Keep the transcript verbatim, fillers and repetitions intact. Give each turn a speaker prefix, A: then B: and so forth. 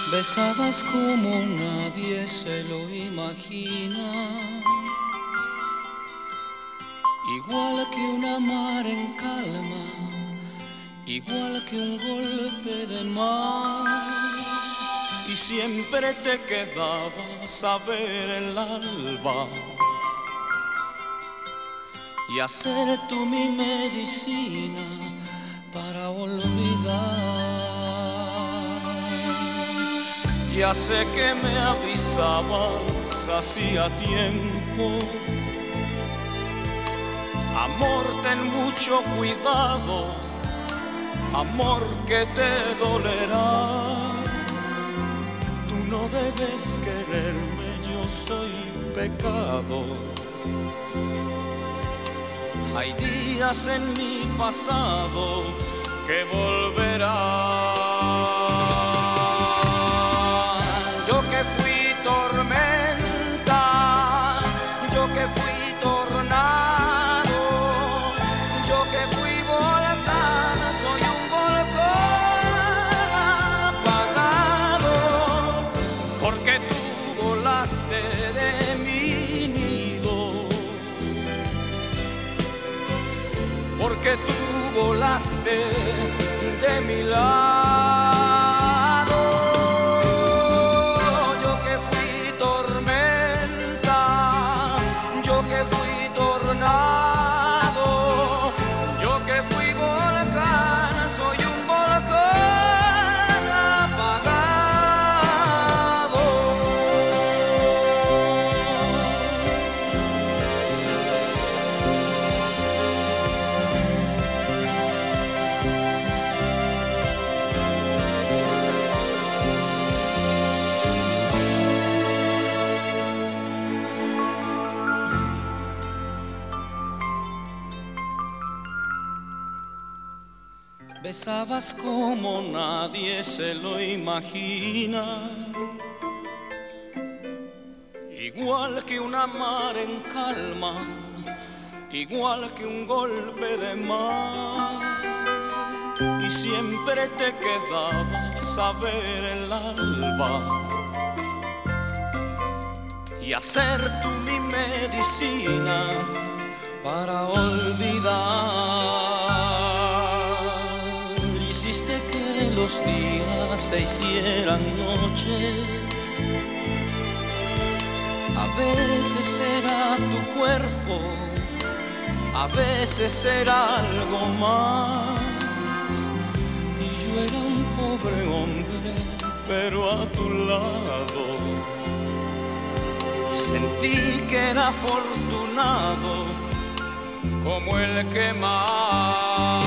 A: Besabas como nadie se lo imagina, igual que una mar en calma, igual que un golpe de mar. Y siempre te quedabas a ver el alba y hacer tú mi medicina para olvidar. Ya sé que me avisabas hacía tiempo, amor, ten mucho cuidado, amor, que te dolerá. Tú no debes quererme, yo soy pecado. Hay días en mi pasado que volverán. Yo que fui tormenta, yo que fui tornado, yo que fui volcán, soy un volcán apagado, porque tú volaste de mi nido, porque tú volaste de mi lado. Yo que fui tormenta, yo que fui tornado, yo que fui volcán, soy un volcán apagado. Besabas como nadie se lo imagina, igual que una mar en calma, igual que un golpe de mar. Y siempre te quedabas a ver el alba y hacer tú mi medicina para olvidar. Hiciste que los días se hicieran noches, a veces era tu cuerpo, a veces era algo más. Y yo era un pobre hombre, pero a tu lado sentí que era afortunado como el que más.